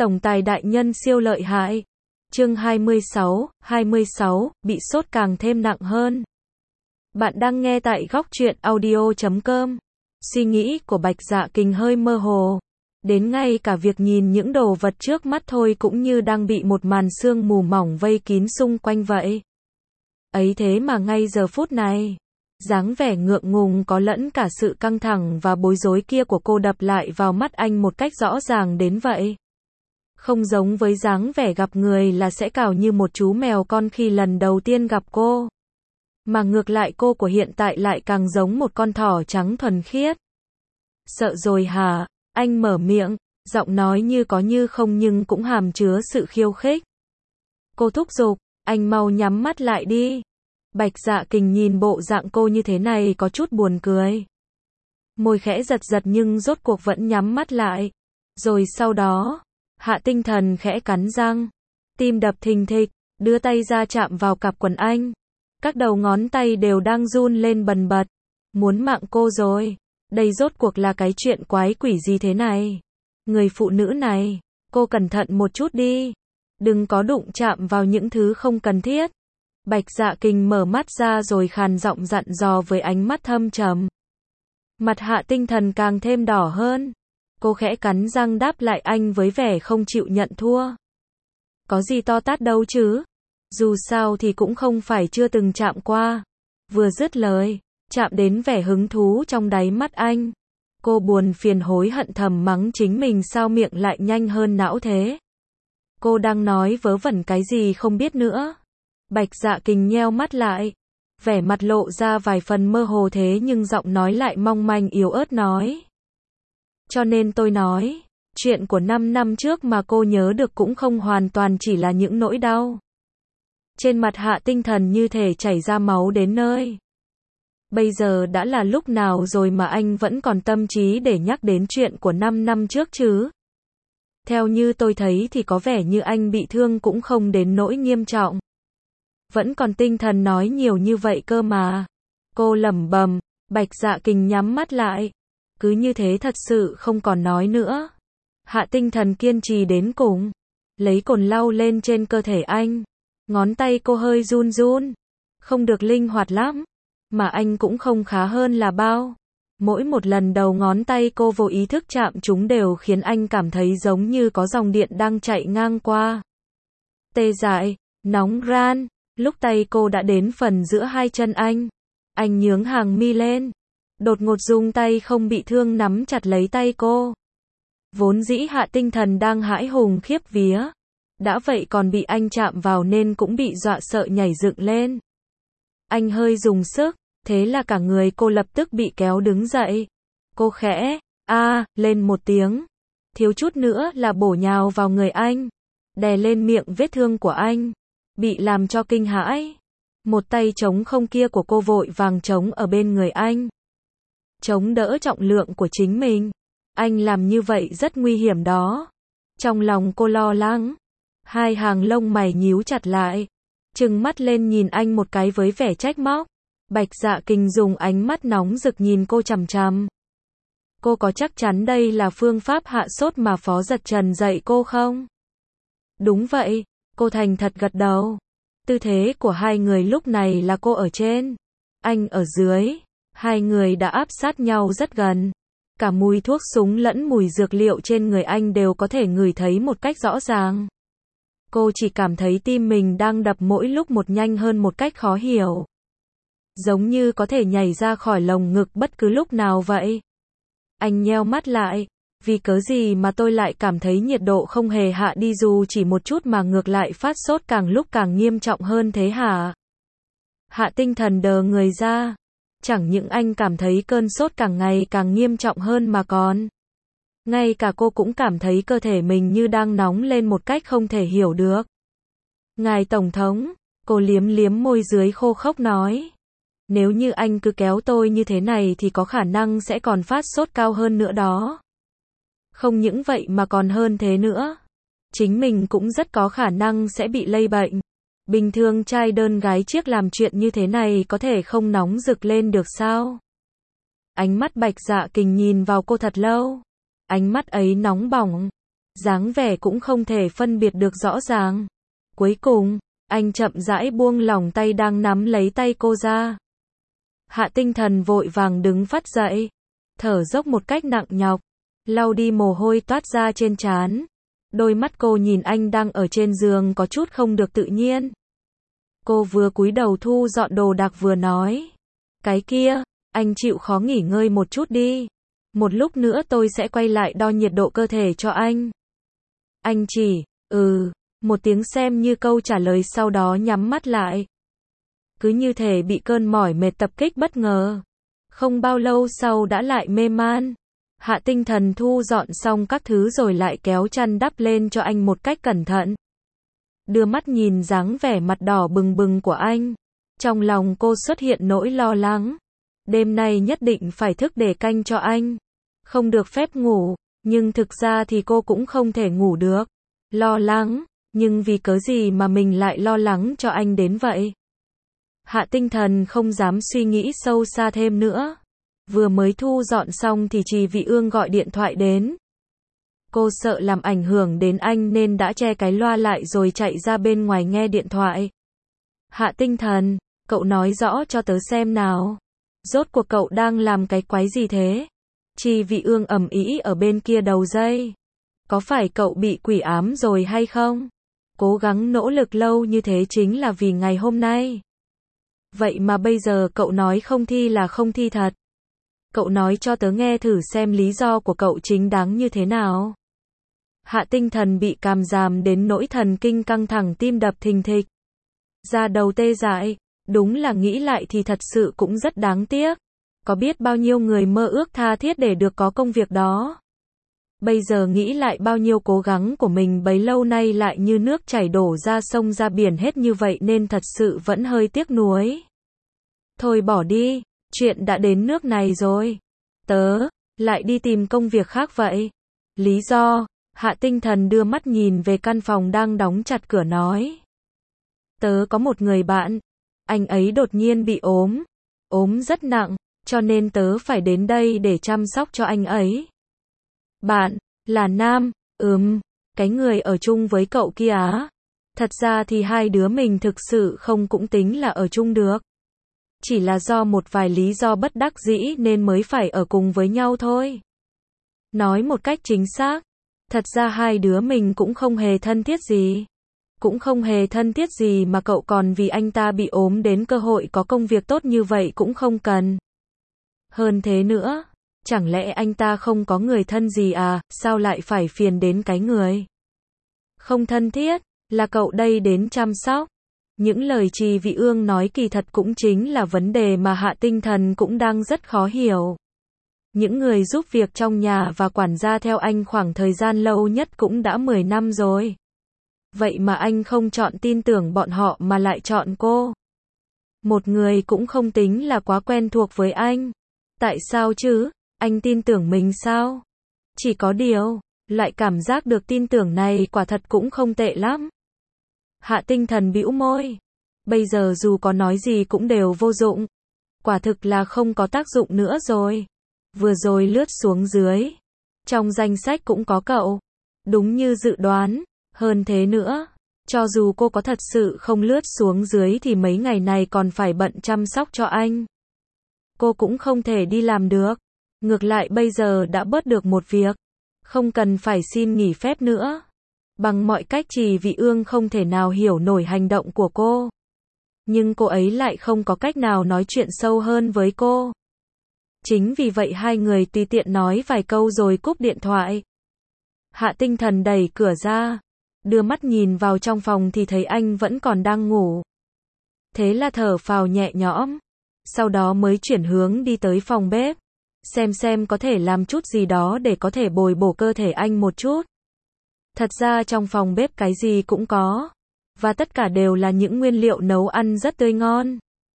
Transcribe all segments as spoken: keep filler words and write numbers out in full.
Tổng tài đại nhân siêu lợi hại. Chương hai mươi sáu, hai mươi sáu, bị sốt càng thêm nặng hơn. Bạn đang nghe tại góc truyện audio chấm com. Suy nghĩ của Bạch Dạ Kình hơi mơ hồ. Đến ngay cả việc nhìn những đồ vật trước mắt thôi cũng như đang bị một màn sương mù mỏng vây kín xung quanh vậy. Ấy thế mà ngay giờ phút này, dáng vẻ ngượng ngùng có lẫn cả sự căng thẳng và bối rối kia của cô đập lại vào mắt anh một cách rõ ràng đến vậy. Không giống với dáng vẻ gặp người là sẽ cào như một chú mèo con khi lần đầu tiên gặp cô. Mà ngược lại cô của hiện tại lại càng giống một con thỏ trắng thuần khiết. Sợ rồi hả? Anh mở miệng, giọng nói như có như không nhưng cũng hàm chứa sự khiêu khích. Cô thúc giục, anh mau nhắm mắt lại đi. Bạch Dạ Kình nhìn bộ dạng cô như thế này có chút buồn cười. Môi khẽ giật giật nhưng rốt cuộc vẫn nhắm mắt lại. Rồi sau đó, Hạ Tinh Thần khẽ cắn răng, tim đập thình thịch, đưa tay ra chạm vào cặp quần anh. Các đầu ngón tay đều đang run lên bần bật. Muốn mạng cô rồi. Đây rốt cuộc là cái chuyện quái quỷ gì thế này? Người phụ nữ này, cô cẩn thận một chút đi. Đừng có đụng chạm vào những thứ không cần thiết. Bạch Dạ Kình mở mắt ra rồi khàn giọng dặn dò với ánh mắt thâm trầm. Mặt Hạ Tinh Thần càng thêm đỏ hơn. Cô khẽ cắn răng đáp lại anh với vẻ không chịu nhận thua. Có gì to tát đâu chứ? Dù sao thì cũng không phải chưa từng chạm qua. Vừa dứt lời, chạm đến vẻ hứng thú trong đáy mắt anh. Cô buồn phiền hối hận thầm mắng chính mình sao miệng lại nhanh hơn não thế. Cô đang nói vớ vẩn cái gì không biết nữa. Bạch Dạ Kình nheo mắt lại. Vẻ mặt lộ ra vài phần mơ hồ thế nhưng giọng nói lại mong manh yếu ớt nói. Cho nên tôi nói, chuyện của năm năm trước mà cô nhớ được cũng không hoàn toàn chỉ là những nỗi đau. Trên mặt Hạ Tinh Thần như thể chảy ra máu đến nơi. Bây giờ đã là lúc nào rồi mà anh vẫn còn tâm trí để nhắc đến chuyện của năm năm trước chứ? Theo như tôi thấy thì có vẻ như anh bị thương cũng không đến nỗi nghiêm trọng. Vẫn còn tinh thần nói nhiều như vậy cơ mà. Cô lẩm bẩm, Bạch Dạ Kình nhắm mắt lại. Cứ như thế thật sự không còn nói nữa. Hạ Tinh Thần kiên trì đến cùng. Lấy cồn lau lên trên cơ thể anh. Ngón tay cô hơi run run. Không được linh hoạt lắm. Mà anh cũng không khá hơn là bao. Mỗi một lần đầu ngón tay cô vô ý thức chạm chúng đều khiến anh cảm thấy giống như có dòng điện đang chạy ngang qua. Tê dại, nóng ran. Lúc tay cô đã đến phần giữa hai chân anh. Anh nhướng hàng mi lên. Đột ngột dùng tay không bị thương nắm chặt lấy tay cô. Vốn dĩ Hạ Tinh Thần đang hãi hùng khiếp vía. Đã vậy còn bị anh chạm vào nên cũng bị dọa sợ nhảy dựng lên. Anh hơi dùng sức, thế là cả người cô lập tức bị kéo đứng dậy. Cô khẽ, a, lên một tiếng. Thiếu chút nữa là bổ nhào vào người anh. Đè lên miệng vết thương của anh. Bị làm cho kinh hãi. Một tay trống không kia của cô vội vàng trống ở bên người anh. Chống đỡ trọng lượng của chính mình. Anh làm như vậy rất nguy hiểm đó. Trong lòng cô lo lắng. Hai hàng lông mày nhíu chặt lại. Trừng mắt lên nhìn anh một cái với vẻ trách móc. Bạch Dạ Kình dùng ánh mắt nóng rực nhìn cô chằm chằm. Cô có chắc chắn đây là phương pháp hạ sốt mà Phó Dật Trần dạy cô không? Đúng vậy, cô thành thật gật đầu. Tư thế của hai người lúc này là cô ở trên, anh ở dưới. Hai người đã áp sát nhau rất gần. Cả mùi thuốc súng lẫn mùi dược liệu trên người anh đều có thể ngửi thấy một cách rõ ràng. Cô chỉ cảm thấy tim mình đang đập mỗi lúc một nhanh hơn một cách khó hiểu. Giống như có thể nhảy ra khỏi lồng ngực bất cứ lúc nào vậy. Anh nheo mắt lại. Vì cớ gì mà tôi lại cảm thấy nhiệt độ không hề hạ đi dù chỉ một chút mà ngược lại phát sốt càng lúc càng nghiêm trọng hơn thế hả? Hạ Tinh Thần đờ người ra. Chẳng những anh cảm thấy cơn sốt càng ngày càng nghiêm trọng hơn mà còn. Ngay cả cô cũng cảm thấy cơ thể mình như đang nóng lên một cách không thể hiểu được. Ngài Tổng thống, cô liếm liếm môi dưới khô khốc nói. Nếu như anh cứ kéo tôi như thế này thì có khả năng sẽ còn phát sốt cao hơn nữa đó. Không những vậy mà còn hơn thế nữa. Chính mình cũng rất có khả năng sẽ bị lây bệnh. Bình thường trai đơn gái chiếc làm chuyện như thế này có thể không nóng rực lên được sao? Ánh mắt Bạch Dạ Kình nhìn vào cô thật lâu. Ánh mắt ấy nóng bỏng. dáng vẻ cũng không thể phân biệt được rõ ràng. Cuối cùng, anh chậm rãi buông lỏng tay đang nắm lấy tay cô ra. Hạ Tinh Thần vội vàng đứng phắt dậy, thở dốc một cách nặng nhọc, lau đi mồ hôi toát ra trên trán. Đôi mắt cô nhìn anh đang ở trên giường có chút không được tự nhiên. Cô vừa cúi đầu thu dọn đồ đạc vừa nói, cái kia, anh chịu khó nghỉ ngơi một chút đi. Một lúc nữa tôi sẽ quay lại đo nhiệt độ cơ thể cho anh. Anh chỉ, ừ, một tiếng xem như câu trả lời, sau đó nhắm mắt lại. Cứ như thể bị cơn mỏi mệt tập kích bất ngờ. Không bao lâu sau đã lại mê man. Hạ Tinh Thần thu dọn xong các thứ rồi lại kéo chăn đắp lên cho anh một cách cẩn thận. Đưa mắt nhìn dáng vẻ mặt đỏ bừng bừng của anh. Trong lòng cô xuất hiện nỗi lo lắng. Đêm nay nhất định phải thức để canh cho anh. Không được phép ngủ, nhưng thực ra thì cô cũng không thể ngủ được. Lo lắng, nhưng vì cớ gì mà mình lại lo lắng cho anh đến vậy? Hạ Tinh Thần không dám suy nghĩ sâu xa thêm nữa. Vừa mới thu dọn xong thì Trì Vị Ương gọi điện thoại đến. Cô sợ làm ảnh hưởng đến anh nên đã che cái loa lại rồi chạy ra bên ngoài nghe điện thoại. Hạ Tinh Thần, cậu nói rõ cho tớ xem nào. Rốt cuộc cậu đang làm cái quái gì thế? Trì Vị Ương ầm ĩ ở bên kia đầu dây. Có phải cậu bị quỷ ám rồi hay không? Cố gắng nỗ lực lâu như thế chính là vì ngày hôm nay. Vậy mà bây giờ cậu nói không thi là không thi thật. Cậu nói cho tớ nghe thử xem lý do của cậu chính đáng như thế nào. Hạ Tinh Thần bị càm giảm đến nỗi thần kinh căng thẳng, tim đập thình thịch. Da đầu tê dại, đúng là nghĩ lại thì thật sự cũng rất đáng tiếc. Có biết bao nhiêu người mơ ước tha thiết để được có công việc đó. Bây giờ nghĩ lại bao nhiêu cố gắng của mình bấy lâu nay lại như nước chảy đổ ra sông ra biển hết như vậy nên thật sự vẫn hơi tiếc nuối. Thôi bỏ đi, chuyện đã đến nước này rồi. Tớ, lại đi tìm công việc khác vậy. Lý do, Hạ Tinh Thần đưa mắt nhìn về căn phòng đang đóng chặt cửa nói. Tớ có một người bạn, anh ấy đột nhiên bị ốm, ốm rất nặng, cho nên tớ phải đến đây để chăm sóc cho anh ấy. Bạn, là nam, ừm, cái người ở chung với cậu kia á. Thật ra thì hai đứa mình thực sự không cũng tính là ở chung được. Chỉ là do một vài lý do bất đắc dĩ nên mới phải ở cùng với nhau thôi. Nói một cách chính xác, thật ra hai đứa mình cũng không hề thân thiết gì. Cũng không hề thân thiết gì mà cậu còn vì anh ta bị ốm đến cơ hội có công việc tốt như vậy cũng không cần. Hơn thế nữa, chẳng lẽ anh ta không có người thân gì à, sao lại phải phiền đến cái người không thân thiết, là cậu đây đến chăm sóc. Những lời Trì Vị Ương nói kỳ thật cũng chính là vấn đề mà Hạ Tinh Thần cũng đang rất khó hiểu. Những người giúp việc trong nhà và quản gia theo anh khoảng thời gian lâu nhất cũng đã mười năm rồi. Vậy mà anh không chọn tin tưởng bọn họ mà lại chọn cô. Một người cũng không tính là quá quen thuộc với anh. Tại sao chứ? Anh tin tưởng mình sao? Chỉ có điều, lại cảm giác được tin tưởng này quả thật cũng không tệ lắm. Hạ Tinh Thần bĩu môi. Bây giờ dù có nói gì cũng đều vô dụng. Quả thực là không có tác dụng nữa rồi. Vừa rồi lướt xuống dưới. Trong danh sách cũng có cậu. Đúng như dự đoán. Hơn thế nữa, cho dù cô có thật sự không lướt xuống dưới thì mấy ngày này còn phải bận chăm sóc cho anh. Cô cũng không thể đi làm được. Ngược lại bây giờ đã bớt được một việc. Không cần phải xin nghỉ phép nữa. Bằng mọi cách Trì Vị Ương không thể nào hiểu nổi hành động của cô. Nhưng cô ấy lại không có cách nào nói chuyện sâu hơn với cô. Chính vì vậy hai người tùy tiện nói vài câu rồi cúp điện thoại. Hạ Tinh Thần đẩy cửa ra. Đưa mắt nhìn vào trong phòng thì thấy anh vẫn còn đang ngủ. Thế là thở phào nhẹ nhõm. Sau đó mới chuyển hướng đi tới phòng bếp. Xem xem có thể làm chút gì đó để có thể bồi bổ cơ thể anh một chút. Thật ra trong phòng bếp cái gì cũng có. Và tất cả đều là những nguyên liệu nấu ăn rất tươi ngon.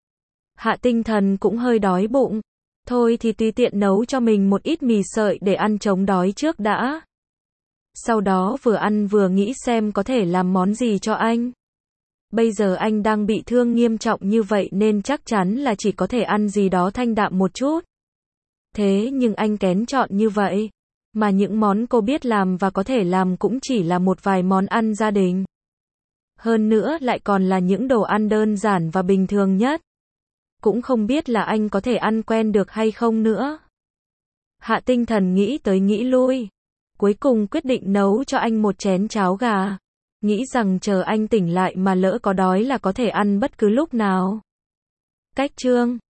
Hạ Tinh Thần cũng hơi đói bụng. Thôi thì tùy tiện nấu cho mình một ít mì sợi để ăn chống đói trước đã. Sau đó vừa ăn vừa nghĩ xem có thể làm món gì cho anh. Bây giờ anh đang bị thương nghiêm trọng như vậy nên chắc chắn là chỉ có thể ăn gì đó thanh đạm một chút. Thế nhưng anh kén chọn như vậy. Mà những món cô biết làm và có thể làm cũng chỉ là một vài món ăn gia đình. Hơn nữa lại còn là những đồ ăn đơn giản và bình thường nhất. Cũng không biết là anh có thể ăn quen được hay không nữa. Hạ Tinh Thần nghĩ tới nghĩ lui. Cuối cùng quyết định nấu cho anh một chén cháo gà. Nghĩ rằng chờ anh tỉnh lại mà lỡ có đói là có thể ăn bất cứ lúc nào. Cách chương